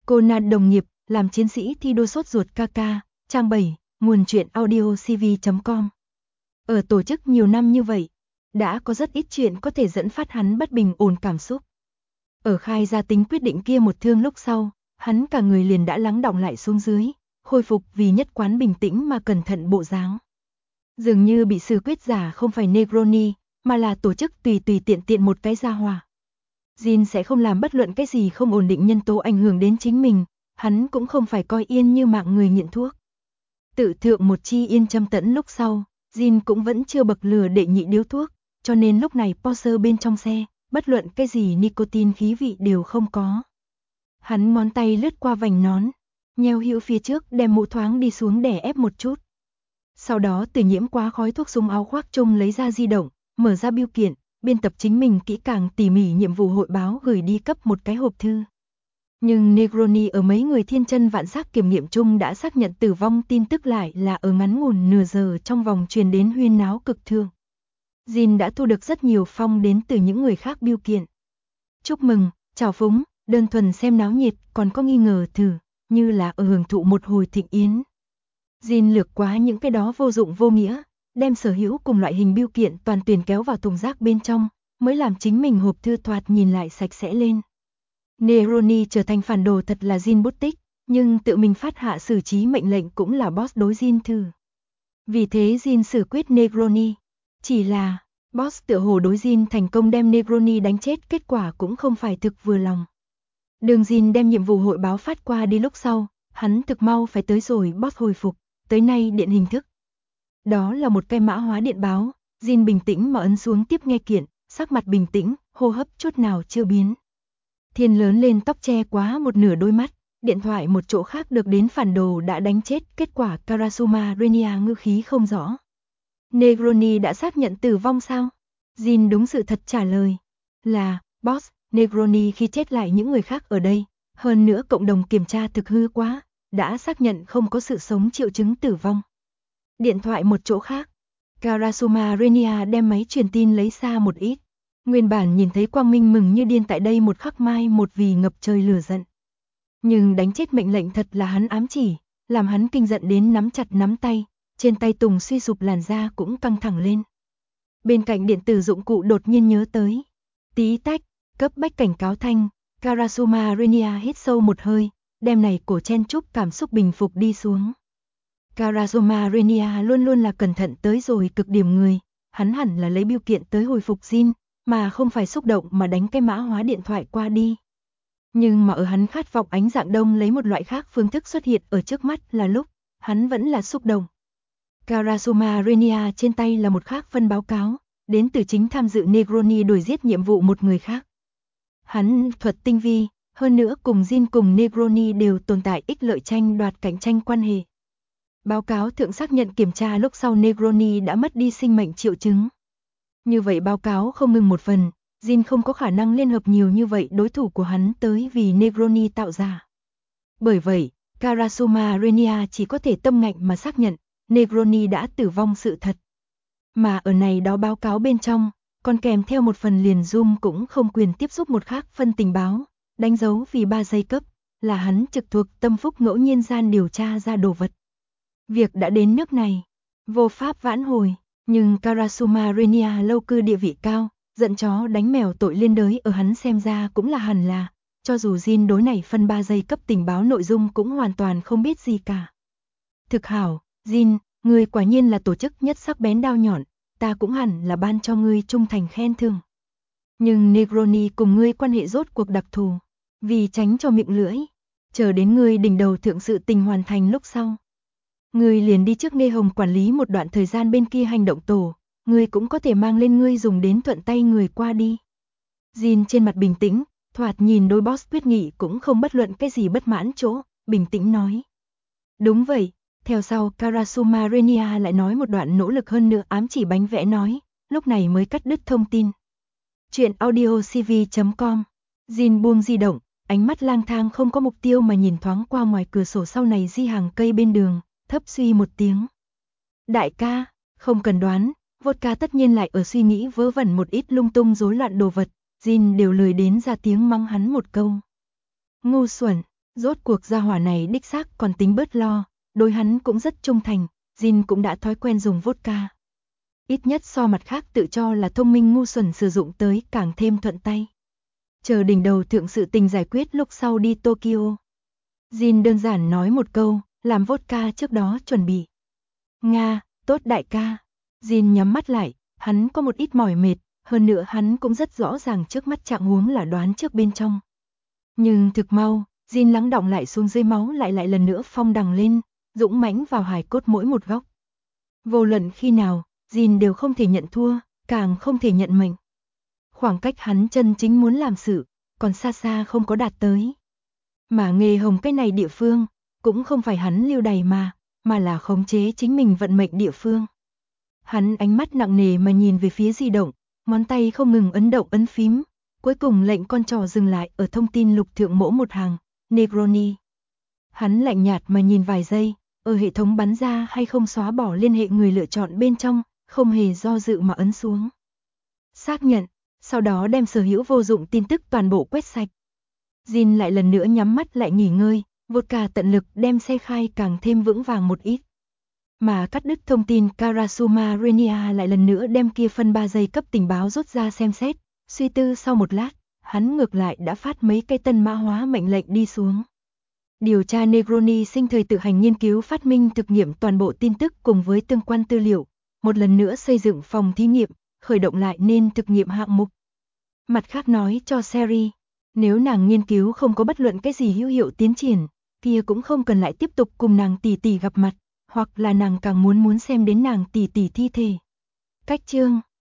Conan đồng nghiệp, làm chiến sĩ thi đua sốt ruột KK, trang 7, nguồn truyện audio cv.com. Ở tổ chức nhiều năm như vậy, đã có rất ít chuyện có thể dẫn phát hắn bất bình ổn cảm xúc. Ở khai ra tính quyết định kia một thương lúc sau, hắn cả người liền đã lắng đọng lại xuống dưới, khôi phục vì nhất quán bình tĩnh mà cẩn thận bộ dáng. Dường như bị xử quyết giả không phải Negroni, mà là tổ chức tùy tiện một cái gia hỏa. Jin sẽ không làm bất luận cái gì không ổn định nhân tố ảnh hưởng đến chính mình, hắn cũng không phải coi yên như mạng người nghiện thuốc. Tự thượng một chi yên châm tẫn lúc sau, Jin cũng vẫn chưa bậc lửa đệ nhị điếu thuốc, cho nên lúc này Porsche bên trong xe, bất luận cái gì nicotine khí vị đều không có. Hắn ngón tay lướt qua vành nón, nheo hữu phía trước đem mũ thoáng đi xuống để ép một chút. Sau đó từ nhiễm quá khói thuốc súng áo khoác chung lấy ra di động, mở ra bưu kiện, biên tập chính mình kỹ càng tỉ mỉ nhiệm vụ hội báo gửi đi cấp một cái hộp thư. Nhưng Negroni ở mấy người thiên chân vạn sắc kiểm nghiệm chung đã xác nhận tử vong tin tức lại là ở ngắn ngủn nửa giờ trong vòng truyền đến huyên náo cực thường. Jin đã thu được rất nhiều phong đến từ những người khác bưu kiện. Chúc mừng, chào phúng, đơn thuần xem náo nhiệt, còn có nghi ngờ thử, như là ở hưởng thụ một hồi thịnh yến. Jin lược quá những cái đó vô dụng vô nghĩa, đem sở hữu cùng loại hình bưu kiện toàn tuyển kéo vào thùng rác bên trong, mới làm chính mình hộp thư thoạt nhìn lại sạch sẽ lên. Negroni trở thành phản đồ thật là Jin bút tích, nhưng tự mình phát hạ xử trí mệnh lệnh cũng là boss đối Jin thử. Vì thế Jin xử quyết Negroni. Chỉ là, boss tựa hồ đối Jin thành công đem Negroni đánh chết, kết quả cũng không phải thực vừa lòng. Đường Jin đem nhiệm vụ hội báo phát qua đi lúc sau, hắn thực mau phải tới rồi boss hồi phục, tới nay điện hình thức. Đó là một cái mã hóa điện báo, Jin bình tĩnh mà ấn xuống tiếp nghe kiện, sắc mặt bình tĩnh, hô hấp chút nào chưa biến. Thiên lớn lên tóc che quá một nửa đôi mắt, điện thoại một chỗ khác được đến phản đồ đã đánh chết, kết quả Karasuma Renia ngữ khí không rõ. Negroni đã xác nhận tử vong sao? Jin đúng sự thật trả lời. Là, boss, Negroni khi chết lại những người khác ở đây, hơn nữa cộng đồng kiểm tra thực hư quá, đã xác nhận không có sự sống triệu chứng tử vong. Điện thoại một chỗ khác, Karasuma Renia đem máy truyền tin lấy xa một ít. Nguyên bản nhìn thấy quang minh mừng như điên tại đây một khắc mai một vì ngập trời lửa giận. Nhưng đánh chết mệnh lệnh thật là hắn ám chỉ, làm hắn kinh giận đến nắm chặt nắm tay, trên tay Tùng suy sụp làn da cũng căng thẳng lên. Bên cạnh điện tử dụng cụ đột nhiên nhớ tới. Tí tách, cấp bách cảnh cáo thanh, Karasuma Renia hít sâu một hơi, đem này cổ chen chúc cảm xúc bình phục đi xuống. Karasuma Renia luôn luôn là cẩn thận tới rồi cực điểm người, hắn hẳn là lấy bưu kiện tới hồi phục Jin, mà không phải xúc động mà đánh cái mã hóa điện thoại qua đi. Nhưng mà ở hắn khát vọng ánh dạng đông lấy một loại khác phương thức xuất hiện ở trước mắt là lúc, hắn vẫn là xúc động. Karasuma Renia trên tay là một khác phân báo cáo, đến từ chính tham dự Negroni đuổi giết nhiệm vụ một người khác. Hắn thuật tinh vi, hơn nữa cùng Jin cùng Negroni đều tồn tại ích lợi tranh đoạt cạnh tranh quan hệ. Báo cáo thượng xác nhận kiểm tra lúc sau Negroni đã mất đi sinh mệnh triệu chứng. Như vậy báo cáo không ngừng một phần, Jin không có khả năng liên hợp nhiều như vậy đối thủ của hắn tới vì Negroni tạo ra. Bởi vậy, Karasuma Renia chỉ có thể tâm ngạnh mà xác nhận, Negroni đã tử vong sự thật. Mà ở này đó báo cáo bên trong, còn kèm theo một phần liền Zoom cũng không quyền tiếp xúc một khác phân tình báo, đánh dấu vì 3 giây cấp, là hắn trực thuộc tâm phúc ngẫu nhiên gian điều tra ra đồ vật. Việc đã đến nước này, vô pháp vãn hồi. Nhưng Karasuma Renia lâu cư địa vị cao, giận chó đánh mèo tội liên đới ở hắn xem ra cũng là hẳn là, cho dù Jin đối này phân 3 giây cấp tình báo nội dung cũng hoàn toàn không biết gì cả. Thực hảo, Jin, ngươi quả nhiên là tổ chức nhất sắc bén đao nhọn, ta cũng hẳn là ban cho ngươi trung thành khen thưởng. Nhưng Negroni cùng ngươi quan hệ rốt cuộc đặc thù, vì tránh cho miệng lưỡi, chờ đến ngươi đỉnh đầu thượng sự tình hoàn thành lúc sau. Ngươi liền đi trước Nghe Hồng quản lý một đoạn thời gian bên kia hành động tổ, ngươi cũng có thể mang lên ngươi dùng đến thuận tay người qua đi. Jin trên mặt bình tĩnh, thoạt nhìn đôi boss quyết nghị cũng không bất luận cái gì bất mãn chỗ, bình tĩnh nói. Đúng vậy, theo sau Karasuma Renia lại nói một đoạn nỗ lực hơn nữa ám chỉ bánh vẽ nói, lúc này mới cắt đứt thông tin. Chuyện audio cv.com. Jin buông di động, ánh mắt lang thang không có mục tiêu mà nhìn thoáng qua ngoài cửa sổ sau này di hàng cây bên đường. Thấp suy một tiếng. Đại ca, không cần đoán, vodka tất nhiên lại ở suy nghĩ vớ vẩn một ít lung tung rối loạn đồ vật, Jin đều lười đến ra tiếng mắng hắn một câu. Ngu xuẩn, Rốt cuộc gia hỏa này đích xác còn tính bớt lo, đối hắn cũng rất trung thành, Jin cũng đã thói quen dùng vodka. Ít nhất so mặt khác tự cho là thông minh ngu xuẩn sử dụng tới càng thêm thuận tay. Chờ đỉnh đầu thượng sự tình giải quyết lúc sau đi Tokyo. Jin đơn giản nói một câu, làm vodka trước đó chuẩn bị. Nga, tốt đại ca. Jin nhắm mắt lại, hắn có một ít mỏi mệt, hơn nữa hắn cũng rất rõ ràng trước mắt trạng huống là đoán trước bên trong. Nhưng thực mau, Jin lắng đọng lại xuống dưới máu lại lần nữa phong đằng lên, dũng mãnh vào hài cốt mỗi một góc. Vô luận khi nào, Jin đều không thể nhận thua, càng không thể nhận mệnh. Khoảng cách hắn chân chính muốn làm sự, còn xa xa không có đạt tới. Mà nghề hồng cái này địa phương, cũng không phải hắn lưu đày mà là khống chế chính mình vận mệnh địa phương. Hắn ánh mắt nặng nề mà nhìn về phía di động, ngón tay không ngừng ấn động ấn phím, cuối cùng lệnh con trò dừng lại ở thông tin lục thượng mỗ một hàng, Negroni. Hắn lạnh nhạt mà nhìn vài giây, ở hệ thống bắn ra hay không xóa bỏ liên hệ người lựa chọn bên trong, không hề do dự mà ấn xuống. Xác nhận, sau đó đem sở hữu vô dụng tin tức toàn bộ quét sạch. Jin lại lần nữa nhắm mắt lại nghỉ ngơi, vodka tận lực đem xe khai càng thêm vững vàng một ít. Mà cắt đứt thông tin Karasuma Renia lại lần nữa đem kia phân 3 giây cấp tình báo rút ra xem xét, suy tư sau một lát, hắn ngược lại đã phát mấy cây tân mã hóa mệnh lệnh đi xuống. Điều tra Negroni sinh thời tự hành nghiên cứu phát minh thực nghiệm toàn bộ tin tức cùng với tương quan tư liệu, một lần nữa xây dựng phòng thí nghiệm, khởi động lại nên thực nghiệm hạng mục. Mặt khác nói cho Seri, nếu nàng nghiên cứu không có bất luận cái gì hữu hiệu tiến triển, kia cũng không cần lại tiếp tục cùng nàng tỷ tỷ gặp mặt, hoặc là nàng càng muốn xem đến nàng tỷ tỷ thi thể. Cách chương